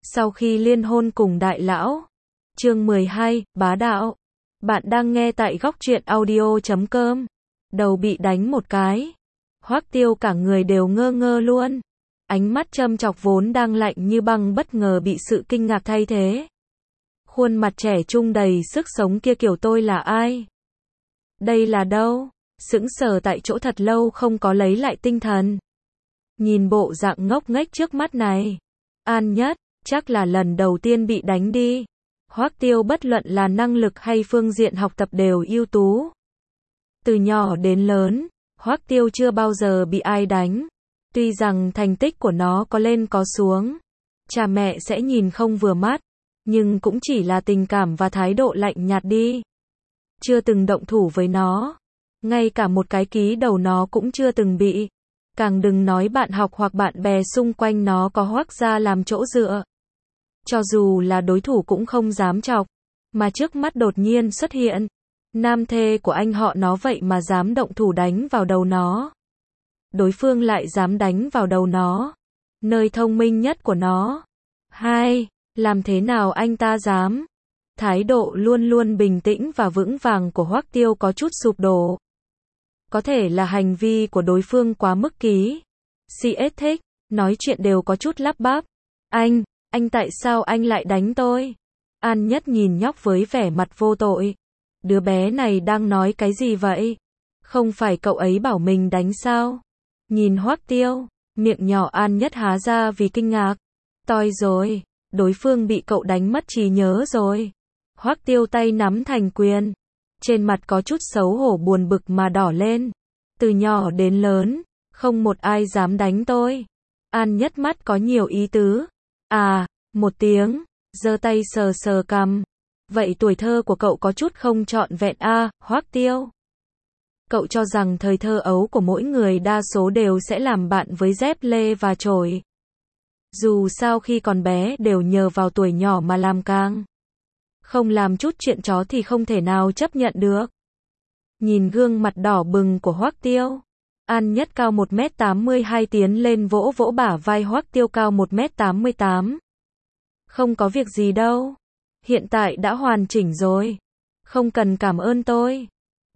Sau khi liên hôn cùng đại lão. Chương 12, bá đạo. Bạn đang nghe tại góc truyện audio.com. Đầu bị đánh một cái. Hoắc Tiêu cả người đều ngơ ngơ luôn. Ánh mắt châm chọc vốn đang lạnh như băng bất ngờ bị sự kinh ngạc thay thế. Khuôn mặt trẻ trung đầy sức sống kia kiểu tôi là ai? Đây là đâu? Sững sờ tại chỗ thật lâu không có lấy lại tinh thần. Nhìn bộ dạng ngốc nghếch trước mắt này. An Nhất, chắc là lần đầu tiên bị đánh đi. Hoắc Tiêu bất luận là năng lực hay phương diện học tập đều ưu tú. Từ nhỏ đến lớn, Hoắc Tiêu chưa bao giờ bị ai đánh. Tuy rằng thành tích của nó có lên có xuống, cha mẹ sẽ nhìn không vừa mắt, nhưng cũng chỉ là tình cảm và thái độ lạnh nhạt đi. Chưa từng động thủ với nó, ngay cả một cái ký đầu nó cũng chưa từng bị. Càng đừng nói bạn học hoặc bạn bè xung quanh nó có Hoắc gia làm chỗ dựa. Cho dù là đối thủ cũng không dám chọc, mà trước mắt đột nhiên xuất hiện nam thê của anh họ nó vậy mà dám động thủ đánh vào đầu nó. Đối phương lại dám đánh vào đầu nó, nơi thông minh nhất của nó. Hai, làm thế nào anh ta dám? Thái độ luôn luôn bình tĩnh và vững vàng của Hoắc Tiêu có chút sụp đổ. Có thể là hành vi của đối phương quá mức ký. CS thích, nói chuyện đều có chút lắp bắp. Anh tại sao anh lại đánh tôi? An Nhất nhìn nhóc với vẻ mặt vô tội. Đứa bé này đang nói cái gì vậy? Không phải cậu ấy bảo mình đánh sao? Nhìn Hoắc Tiêu, miệng nhỏ An Nhất há ra vì kinh ngạc. Toi rồi, đối phương bị cậu đánh mất trí nhớ rồi. Hoắc Tiêu tay nắm thành quyền. Trên mặt có chút xấu hổ buồn bực mà đỏ lên. Từ nhỏ đến lớn, không một ai dám đánh tôi. An Nhất mắt có nhiều ý tứ. À, một tiếng, giơ tay sờ sờ cằm. Vậy tuổi thơ của cậu có chút không trọn vẹn à, Hoắc Tiêu? Cậu cho rằng thời thơ ấu của mỗi người đa số đều sẽ làm bạn với dép lê và chổi. Dù sao khi còn bé đều nhờ vào tuổi nhỏ mà làm càng. Không làm chút chuyện chó thì không thể nào chấp nhận được. Nhìn gương mặt đỏ bừng của Hoắc Tiêu. An Nhất cao 1m82 tiến lên vỗ vỗ bả vai Hoắc Tiêu cao 1m88. Không có việc gì đâu. Hiện tại đã hoàn chỉnh rồi. Không cần cảm ơn tôi.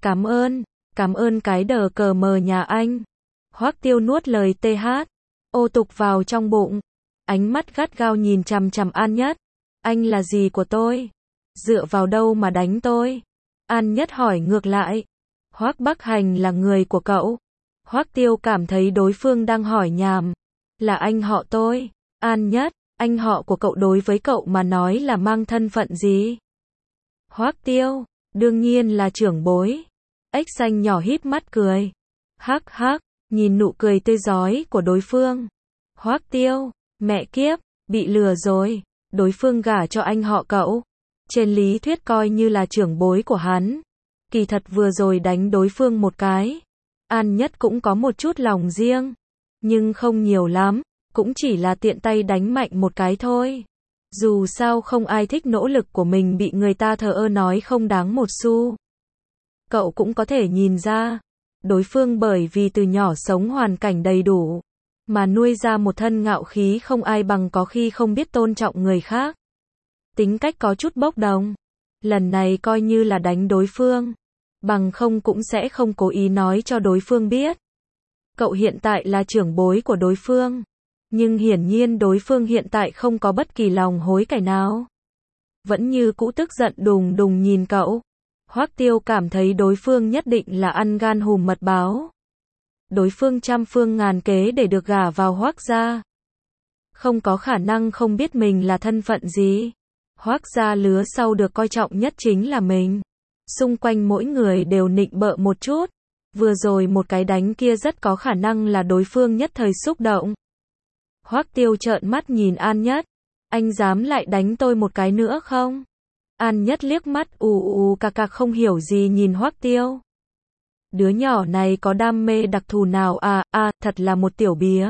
Cảm ơn cái đờ cờ mờ nhà anh. Hoắc Tiêu nuốt lời TH. Ô tục vào trong bụng. Ánh mắt gắt gao nhìn chằm chằm An Nhất. Anh là gì của tôi? Dựa vào đâu mà đánh tôi? An Nhất hỏi ngược lại. Hoắc Bắc Hành là người của cậu. Hoắc Tiêu cảm thấy đối phương đang hỏi nhảm. Là anh họ tôi. An Nhất, anh họ của cậu đối với cậu mà nói là mang thân phận gì? Hoắc Tiêu, đương nhiên là trưởng bối. Ếch xanh nhỏ híp mắt cười. Hắc hắc, nhìn nụ cười tươi rói của đối phương. Hoắc Tiêu, mẹ kiếp, bị lừa rồi. Đối phương gả cho anh họ cậu. Trên lý thuyết coi như là trưởng bối của hắn. Kỳ thật vừa rồi đánh đối phương một cái. An Nhất cũng có một chút lòng riêng. Nhưng không nhiều lắm. Cũng chỉ là tiện tay đánh mạnh một cái thôi. Dù sao không ai thích nỗ lực của mình bị người ta thờ ơ nói không đáng một xu. Cậu cũng có thể nhìn ra. Đối phương bởi vì từ nhỏ sống hoàn cảnh đầy đủ. Mà nuôi ra một thân ngạo khí không ai bằng có khi không biết tôn trọng người khác. Tính cách có chút bốc đồng. Lần này coi như là đánh đối phương. Bằng không cũng sẽ không cố ý nói cho đối phương biết. Cậu hiện tại là trưởng bối của đối phương. Nhưng hiển nhiên đối phương hiện tại không có bất kỳ lòng hối cải nào. Vẫn như cũ tức giận đùng đùng nhìn cậu. Hoắc Tiêu cảm thấy đối phương nhất định là ăn gan hùm mật báo. Đối phương trăm phương ngàn kế để được gả vào Hoắc gia. Không có khả năng không biết mình là thân phận gì. Hoắc gia lứa sau được coi trọng nhất chính là mình. Xung quanh mỗi người đều nịnh bợ một chút. Vừa rồi một cái đánh kia rất có khả năng là đối phương nhất thời xúc động. Hoắc Tiêu trợn mắt nhìn An Nhất. Anh dám lại đánh tôi một cái nữa không? An Nhất liếc mắt cà không hiểu gì nhìn Hoắc Tiêu. Đứa nhỏ này có đam mê đặc thù nào à, thật là một tiểu bía.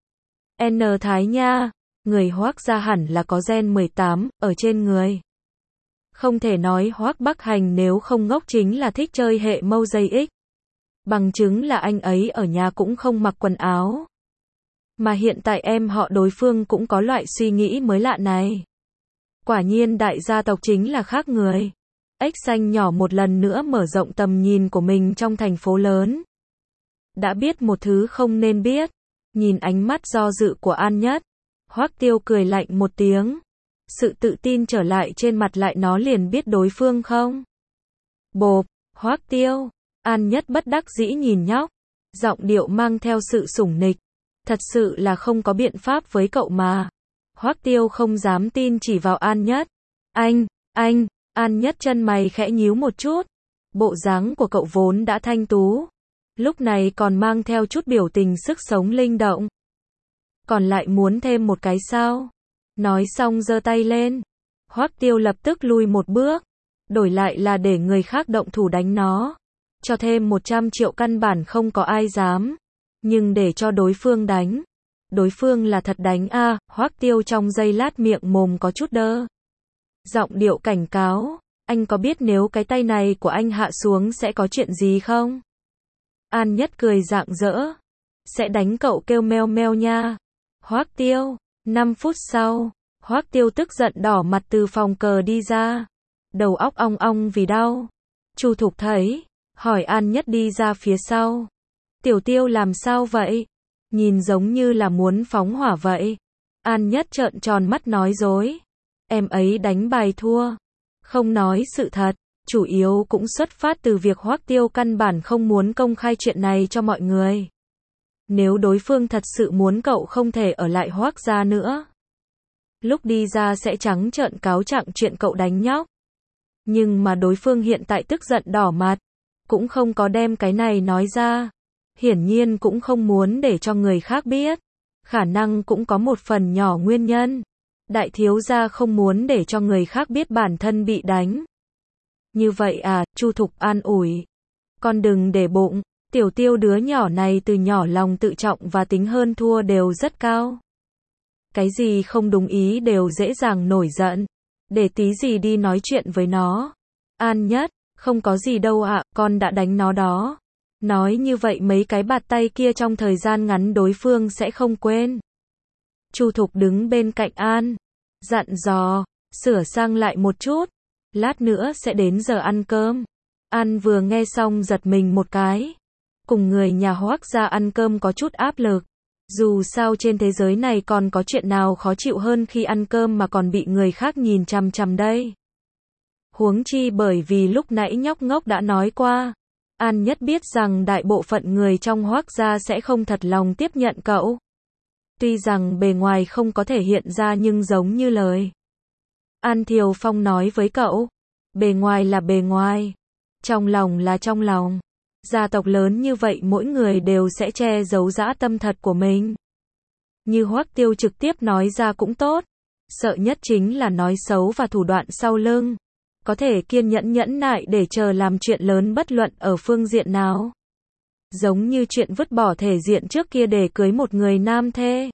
N Thái nha, người Hoắc gia hẳn là có gen 18 ở trên người. Không thể nói Hoắc Bắc Hành nếu không ngốc chính là thích chơi hệ mâu dây X. Bằng chứng là anh ấy ở nhà cũng không mặc quần áo. Mà hiện tại em họ đối phương cũng có loại suy nghĩ mới lạ này. Quả nhiên đại gia tộc chính là khác người. Ếch xanh nhỏ một lần nữa mở rộng tầm nhìn của mình trong thành phố lớn. Đã biết một thứ không nên biết. Nhìn ánh mắt do dự của An Nhất, Hoắc Tiêu cười lạnh một tiếng. Sự tự tin trở lại trên mặt lại nó liền biết đối phương không? Bộp, Hoắc Tiêu. An Nhất bất đắc dĩ nhìn nhóc. Giọng điệu mang theo sự sủng nịch. Thật sự là không có biện pháp với cậu mà. Hoắc Tiêu không dám tin chỉ vào An Nhất. Anh. An Nhất chân mày khẽ nhíu một chút. Bộ dáng của cậu vốn đã thanh tú. Lúc này còn mang theo chút biểu tình sức sống linh động. Còn lại muốn thêm một cái sao? Nói xong giơ tay lên. Hoắc Tiêu lập tức lui một bước. Đổi lại là để người khác động thủ đánh nó. Cho thêm 100 triệu căn bản không có ai dám. Nhưng để cho đối phương đánh. Đối phương là thật đánh a. Hoắc Tiêu trong giây lát miệng mồm có chút đơ. Giọng điệu cảnh cáo. Anh có biết nếu cái tay này của anh hạ xuống sẽ có chuyện gì không? An Nhất cười rạng rỡ. Sẽ đánh cậu kêu meo meo nha. Hoắc Tiêu. 5 phút sau, Hoắc Tiêu tức giận đỏ mặt từ phòng cờ đi ra. Đầu óc ong ong vì đau. Chu Thục thấy, hỏi An Nhất đi ra phía sau. Tiểu Tiêu làm sao vậy? Nhìn giống như là muốn phóng hỏa vậy. An Nhất trợn tròn mắt nói dối. Em ấy đánh bài thua. Không nói sự thật. Chủ yếu cũng xuất phát từ việc Hoắc Tiêu căn bản không muốn công khai chuyện này cho mọi người. Nếu đối phương thật sự muốn cậu không thể ở lại Hoắc gia nữa. Lúc đi ra sẽ trắng trợn cáo trạng chuyện cậu đánh nhóc. Nhưng mà đối phương hiện tại tức giận đỏ mặt. Cũng không có đem cái này nói ra. Hiển nhiên cũng không muốn để cho người khác biết. Khả năng cũng có một phần nhỏ nguyên nhân. Đại thiếu gia không muốn để cho người khác biết bản thân bị đánh. Như vậy à, Chu Thục an ủi. Con đừng để bụng. Tiểu Tiêu đứa nhỏ này từ nhỏ lòng tự trọng và tính hơn thua đều rất cao. Cái gì không đúng ý đều dễ dàng nổi giận. Để tí gì đi nói chuyện với nó. An Nhất, không có gì đâu ạ, con đã đánh nó đó. Nói như vậy mấy cái bạt tay kia trong thời gian ngắn đối phương sẽ không quên. Chu Thục đứng bên cạnh An. Dặn dò, sửa sang lại một chút. Lát nữa sẽ đến giờ ăn cơm. An vừa nghe xong giật mình một cái. Cùng người nhà Hoắc gia ăn cơm có chút áp lực. Dù sao trên thế giới này còn có chuyện nào khó chịu hơn khi ăn cơm mà còn bị người khác nhìn chằm chằm đây. Huống chi bởi vì lúc nãy nhóc ngốc đã nói qua. An Nhất biết rằng đại bộ phận người trong Hoắc gia sẽ không thật lòng tiếp nhận cậu. Tuy rằng bề ngoài không có thể hiện ra nhưng giống như lời An Thiều Phong nói với cậu. Bề ngoài là bề ngoài. Trong lòng là trong lòng. Gia tộc lớn như vậy mỗi người đều sẽ che giấu dã tâm thật của mình. Như Hoắc Tiêu trực tiếp nói ra cũng tốt. Sợ nhất chính là nói xấu và thủ đoạn sau lưng. Có thể kiên nhẫn nhẫn nại để chờ làm chuyện lớn bất luận ở phương diện nào. Giống như chuyện vứt bỏ thể diện trước kia để cưới một người nam thê.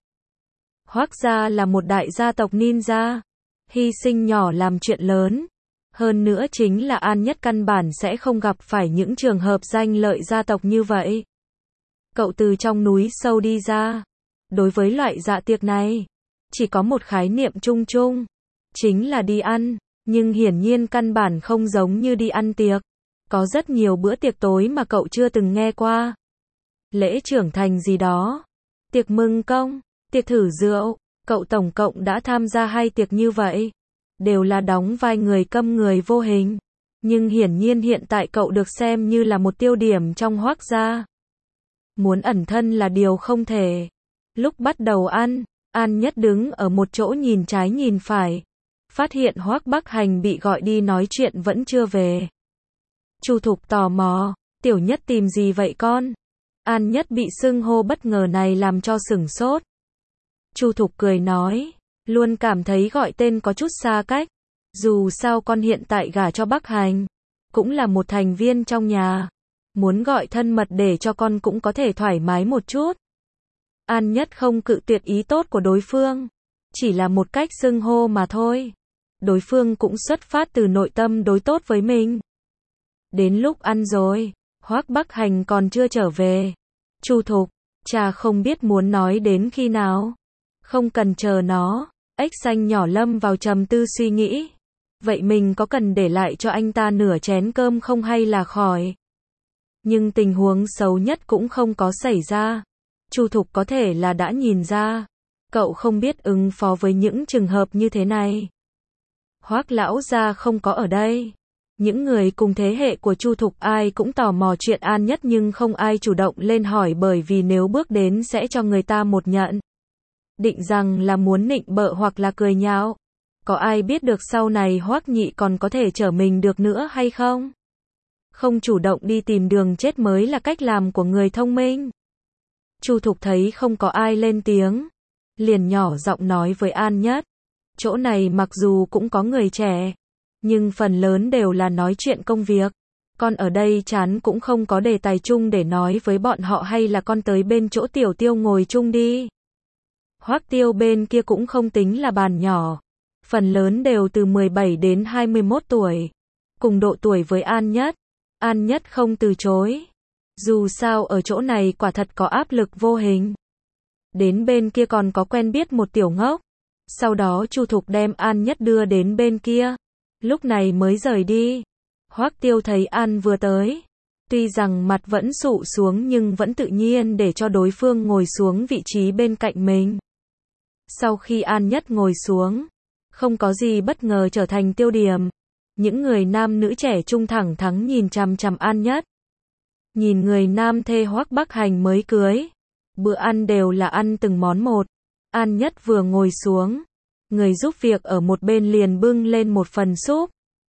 Hoắc gia là một đại gia tộc ninja. Hy sinh nhỏ làm chuyện lớn. Hơn nữa chính là An Nhất căn bản sẽ không gặp phải những trường hợp danh lợi gia tộc như vậy. Cậu từ trong núi sâu đi ra. Đối với loại dạ tiệc này, chỉ có một khái niệm chung chung. Chính là đi ăn. Nhưng hiển nhiên căn bản không giống như đi ăn tiệc. Có rất nhiều bữa tiệc tối mà cậu chưa từng nghe qua. Lễ trưởng thành gì đó. Tiệc mừng công. Tiệc thử rượu. Cậu tổng cộng đã tham gia 2 tiệc như vậy. Đều là đóng vai người câm người vô hình. Nhưng hiển nhiên hiện tại cậu được xem như là một tiêu điểm trong Hoắc gia. Muốn ẩn thân là điều không thể. Lúc bắt đầu ăn, An Nhất đứng ở một chỗ nhìn trái nhìn phải. Phát hiện Hoắc Bắc Hành bị gọi đi nói chuyện vẫn chưa về. Chu Thục tò mò, Tiểu Nhất tìm gì vậy con? An Nhất bị xưng hô bất ngờ này làm cho sửng sốt. Chu Thục cười nói, luôn cảm thấy gọi tên có chút xa cách. Dù sao con hiện tại gả cho Bắc Hành, cũng là một thành viên trong nhà. Muốn gọi thân mật để cho con cũng có thể thoải mái một chút. An Nhất không cự tuyệt ý tốt của đối phương. Chỉ là một cách xưng hô mà thôi. Đối phương cũng xuất phát từ nội tâm đối tốt với mình. Đến lúc ăn rồi, Hoắc Bắc Hành còn chưa trở về. Chu Thục, Cha không biết muốn nói đến khi nào. Không cần chờ nó. Ếch xanh nhỏ lâm vào trầm tư suy nghĩ. Vậy mình có cần để lại cho anh ta nửa chén cơm không hay là khỏi? Nhưng tình huống xấu nhất cũng không có xảy ra. Chu Thục có thể là đã nhìn ra. Cậu không biết ứng phó với những trường hợp như thế này. Hoác lão gia không có ở đây. Những người cùng thế hệ của Chu Thục ai cũng tò mò chuyện An Nhất nhưng không ai chủ động lên hỏi bởi vì nếu bước đến sẽ cho người ta một nhận định rằng là muốn nịnh bợ hoặc là cười nhạo. Có ai biết được sau này Hoác Nhị còn có thể trở mình được nữa hay không? Không chủ động đi tìm đường chết mới là cách làm của người thông minh. Chu Thục thấy không có ai lên tiếng, liền nhỏ giọng nói với An Nhất. Chỗ này mặc dù cũng có người trẻ, nhưng phần lớn đều là nói chuyện công việc. Con ở đây chán cũng không có đề tài chung để nói với bọn họ hay là con tới bên chỗ Tiểu Tiêu ngồi chung đi. Hoác Tiêu bên kia cũng không tính là bàn nhỏ. Phần lớn đều từ 17 đến 21 tuổi. Cùng độ tuổi với An Nhất. An Nhất không từ chối. Dù sao ở chỗ này quả thật có áp lực vô hình. Đến bên kia còn có quen biết một tiểu ngốc. Sau đó Chu Thục đem An Nhất đưa đến bên kia. Lúc này mới rời đi. Hoác Tiêu thấy An vừa tới. Tuy rằng mặt vẫn sụ xuống nhưng vẫn tự nhiên để cho đối phương ngồi xuống vị trí bên cạnh mình. Sau khi An Nhất ngồi xuống, không có gì bất ngờ trở thành tiêu điểm. Những người nam nữ trẻ trung thẳng thắn nhìn chằm chằm An Nhất. Nhìn người nam thê Hoác Bắc Hành mới cưới. Bữa ăn đều là ăn từng món một. An Nhất vừa ngồi xuống, người giúp việc ở một bên liền bưng lên một phần súp.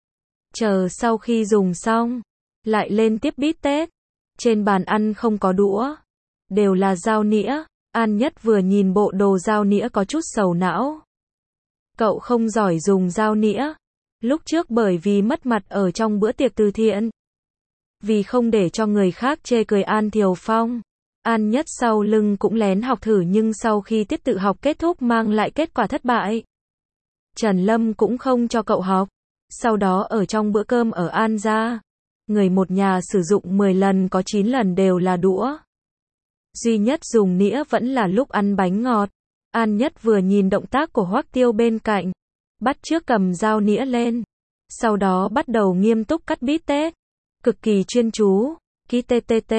Chờ sau khi dùng xong, lại lên tiếp bít tết. Trên bàn ăn không có đũa, đều là dao nĩa. An Nhất vừa nhìn bộ đồ dao nĩa có chút sầu não. Cậu không giỏi dùng dao nĩa. Lúc trước bởi vì mất mặt ở trong bữa tiệc từ thiện. Vì không để cho người khác chê cười An Thiều Phong. An Nhất sau lưng cũng lén học thử nhưng sau khi tiết tự học kết thúc mang lại kết quả thất bại. Trần Lâm cũng không cho cậu học. Sau đó ở trong bữa cơm ở An gia, người một nhà sử dụng 10 lần có 9 lần đều là đũa. Duy nhất dùng nĩa vẫn là lúc ăn bánh ngọt. An Nhất vừa nhìn động tác của Hoác Tiêu bên cạnh, bắt chước cầm dao nĩa lên. Sau đó bắt đầu nghiêm túc cắt bít tết. Cực kỳ chuyên chú. Ký TTT.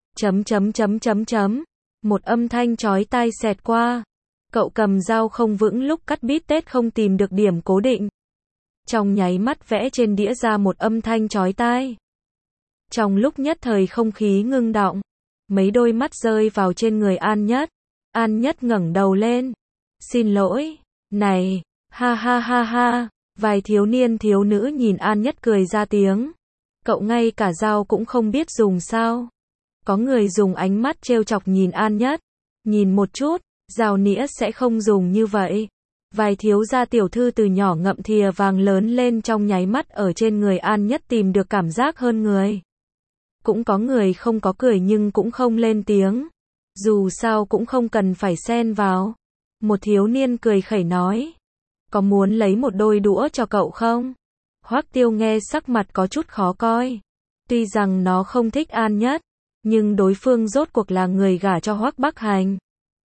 Một âm thanh chói tai xẹt qua. Cậu cầm dao không vững lúc cắt bít tết không tìm được điểm cố định. Trong nháy mắt vẽ trên đĩa ra một âm thanh chói tai. Trong lúc nhất thời không khí ngưng đọng, mấy đôi mắt rơi vào trên người An Nhất. An Nhất ngẩng đầu lên. Xin lỗi. Này. Ha ha ha ha. Vài thiếu niên thiếu nữ nhìn An Nhất cười ra tiếng. Cậu ngay cả dao cũng không biết dùng sao? Có người dùng ánh mắt trêu chọc nhìn An Nhất. Nhìn một chút, dao nĩa sẽ không dùng như vậy. Vài thiếu gia tiểu thư từ nhỏ ngậm thìa vàng lớn lên trong nháy mắt ở trên người An Nhất tìm được cảm giác hơn người. Cũng có người không có cười nhưng cũng không lên tiếng. Dù sao cũng không cần phải xen vào. Một thiếu niên cười khẩy nói. Có muốn lấy một đôi đũa cho cậu không? Hoác Tiêu nghe sắc mặt có chút khó coi. Tuy rằng nó không thích An Nhất, nhưng đối phương rốt cuộc là người gả cho Hoác Bắc Hành.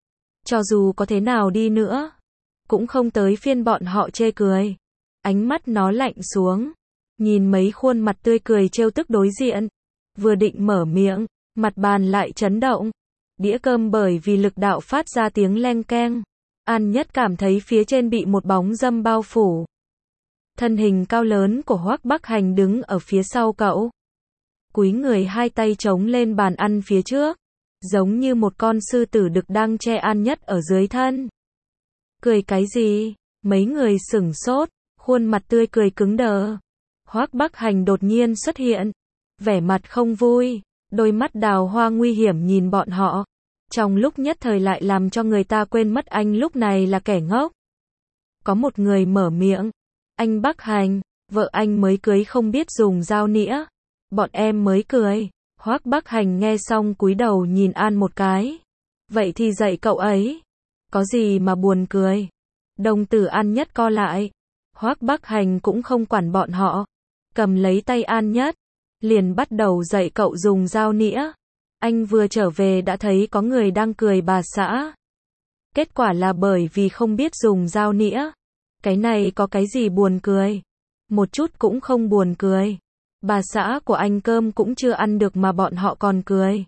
Cho dù có thế nào đi nữa, cũng không tới phiên bọn họ chê cười. Ánh mắt nó lạnh xuống, nhìn mấy khuôn mặt tươi cười trêu tức đối diện. Vừa định mở miệng, mặt bàn lại chấn động. Đĩa cơm bởi vì lực đạo phát ra tiếng leng keng. An Nhất cảm thấy phía trên bị một bóng râm bao phủ. Thân hình cao lớn của Hoác Bắc Hành đứng ở phía sau cậu. Cúi người hai tay chống lên bàn ăn phía trước. Giống như một con sư tử đực đang che An Nhất ở dưới thân. Cười cái gì? Mấy người sửng sốt, khuôn mặt tươi cười cứng đờ. Hoác Bắc Hành đột nhiên xuất hiện. Vẻ mặt không vui, đôi mắt đào hoa nguy hiểm nhìn bọn họ. Trong lúc nhất thời lại làm cho người ta quên mất anh lúc này là kẻ ngốc. Có một người mở miệng. Anh Bắc Hành, vợ anh mới cưới không biết dùng dao nĩa. Bọn em mới cười. Hoác Bắc Hành nghe xong cúi đầu nhìn An một cái. Vậy thì dạy cậu ấy. Có gì mà buồn cười. Đồng tử An Nhất co lại. Hoác Bắc Hành cũng không quản bọn họ. Cầm lấy tay An Nhất. Liền bắt đầu dạy cậu dùng dao nĩa. Anh vừa trở về đã thấy có người đang cười bà xã. Kết quả là bởi vì không biết dùng dao nĩa. Cái này có cái gì buồn cười? Một chút cũng không buồn cười. Bà xã của anh cơm cũng chưa ăn được mà bọn họ còn cười.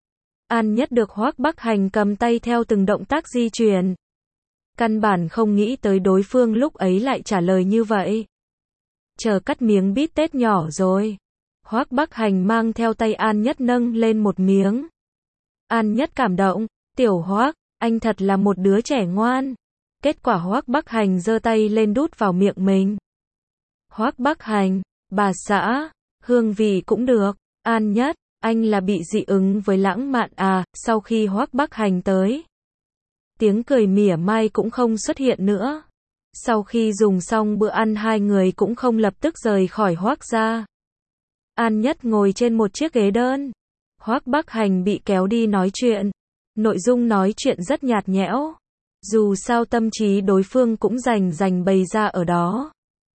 An Nhất được Hoắc Bắc Hành cầm tay theo từng động tác di chuyển. Căn bản không nghĩ tới đối phương lúc ấy lại trả lời như vậy. Chờ cắt miếng bít tết nhỏ rồi. Hoắc Bắc Hành mang theo tay An Nhất nâng lên một miếng. An Nhất cảm động, tiểu Hoắc, anh thật là một đứa trẻ ngoan. Kết quả Hoắc Bắc Hành giơ tay lên đút vào miệng mình. Hoắc Bắc Hành, bà xã, hương vị cũng được. An Nhất, anh là bị dị ứng với lãng mạn à? Sau khi Hoắc Bắc Hành tới, tiếng cười mỉa mai cũng không xuất hiện nữa. Sau khi dùng xong bữa ăn hai người cũng không lập tức rời khỏi Hoắc gia. An Nhất ngồi trên một chiếc ghế đơn. Hoắc Bắc Hành bị kéo đi nói chuyện. Nội dung nói chuyện rất nhạt nhẽo. Dù sao tâm trí đối phương cũng rành bày ra ở đó.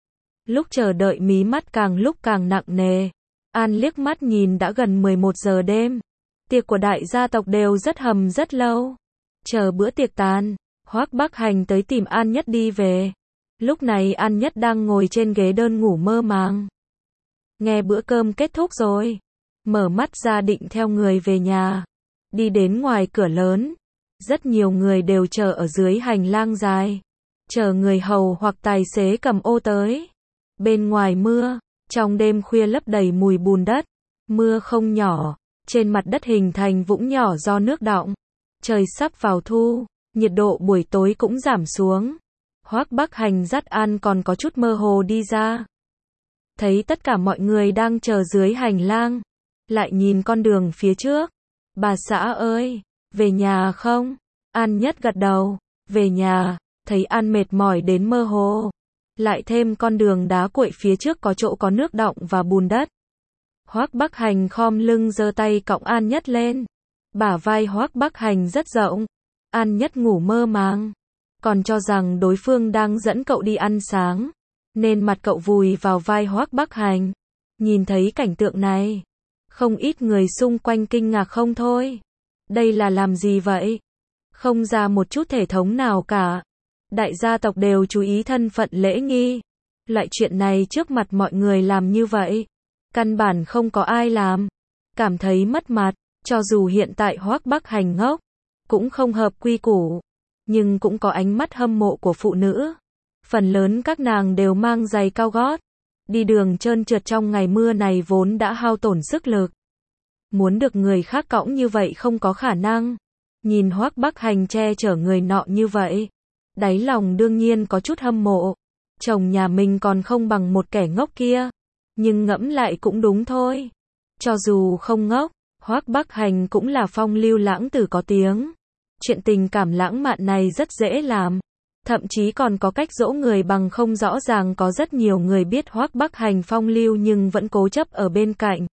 Lúc chờ đợi mí mắt càng lúc càng nặng nề. An liếc mắt nhìn đã gần 11 giờ đêm. Tiệc của đại gia tộc đều rất lâu. Chờ bữa tiệc tàn, Hoắc Bắc Hành tới tìm An Nhất đi về. Lúc này An Nhất đang ngồi trên ghế đơn ngủ mơ màng. Nghe bữa cơm kết thúc rồi. Mở mắt ra định theo người về nhà. Đi đến ngoài cửa lớn. Rất nhiều người đều chờ ở dưới hành lang dài. Chờ người hầu hoặc tài xế cầm ô tới. Bên ngoài mưa, trong đêm khuya lấp đầy mùi bùn đất. Mưa không nhỏ, trên mặt đất hình thành vũng nhỏ do nước đọng. Trời sắp vào thu, nhiệt độ buổi tối cũng giảm xuống. Hoắc Bắc Hành dắt An còn có chút mơ hồ đi ra. Thấy tất cả mọi người đang chờ dưới hành lang. Lại nhìn con đường phía trước. Bà xã ơi, về nhà không? An Nhất gật đầu, về nhà. Thấy An mệt mỏi đến mơ hồ. Lại thêm con đường đá cuội phía trước có chỗ có nước đọng và bùn đất. Hoắc Bắc Hành khom lưng giơ tay cõng An Nhất lên. Bả vai Hoắc Bắc Hành rất rộng. An Nhất ngủ mơ màng. Còn cho rằng đối phương đang dẫn cậu đi ăn sáng. Nên mặt cậu vùi vào vai Hoắc Bắc Hành. Nhìn thấy cảnh tượng này. Không ít người xung quanh kinh ngạc không thôi. Đây là làm gì vậy? Không ra một chút thể thống nào cả. Đại gia tộc đều chú ý thân phận lễ nghi. Loại chuyện này trước mặt mọi người làm như vậy. Căn bản không có ai làm. Cảm thấy mất mặt. Cho dù hiện tại Hoắc Bắc Hành ngốc. Cũng không hợp quy củ. Nhưng cũng có ánh mắt hâm mộ của phụ nữ. Phần lớn các nàng đều mang giày cao gót. Đi đường trơn trượt trong ngày mưa này vốn đã hao tổn sức lực. Muốn được người khác cõng như vậy không có khả năng. Nhìn Hoắc Bắc Hành che chở người nọ như vậy. Đáy lòng đương nhiên có chút hâm mộ. Chồng nhà mình còn không bằng một kẻ ngốc kia. Nhưng ngẫm lại cũng đúng thôi. Cho dù không ngốc, Hoắc Bắc Hành cũng là phong lưu lãng tử có tiếng. Chuyện tình cảm lãng mạn này rất dễ làm. Thậm chí còn có cách dỗ người bằng không rõ ràng có rất nhiều người biết Hoắc Bắc Hành phong lưu nhưng vẫn cố chấp ở bên cạnh.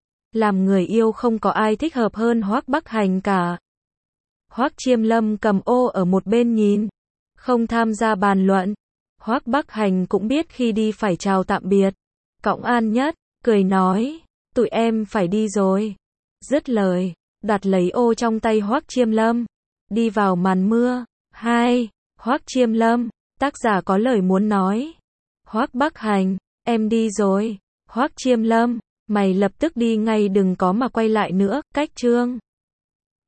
Làm người yêu không có ai thích hợp hơn Hoắc Bắc Hành cả. Hoắc Chiêm Lâm cầm ô ở một bên nhìn. Không tham gia bàn luận. Hoắc Bắc Hành cũng biết khi đi phải chào tạm biệt. Cõng An Nhất, cười nói. Tụi em phải đi rồi. Dứt lời, đặt lấy ô trong tay Hoắc Chiêm Lâm. Đi vào màn mưa. 2. Hoắc Chiêm Lâm, tác giả có lời muốn nói. Hoắc Bắc Hành, em đi rồi. Hoắc Chiêm Lâm, mày lập tức đi ngay đừng có mà quay lại nữa. Cách chương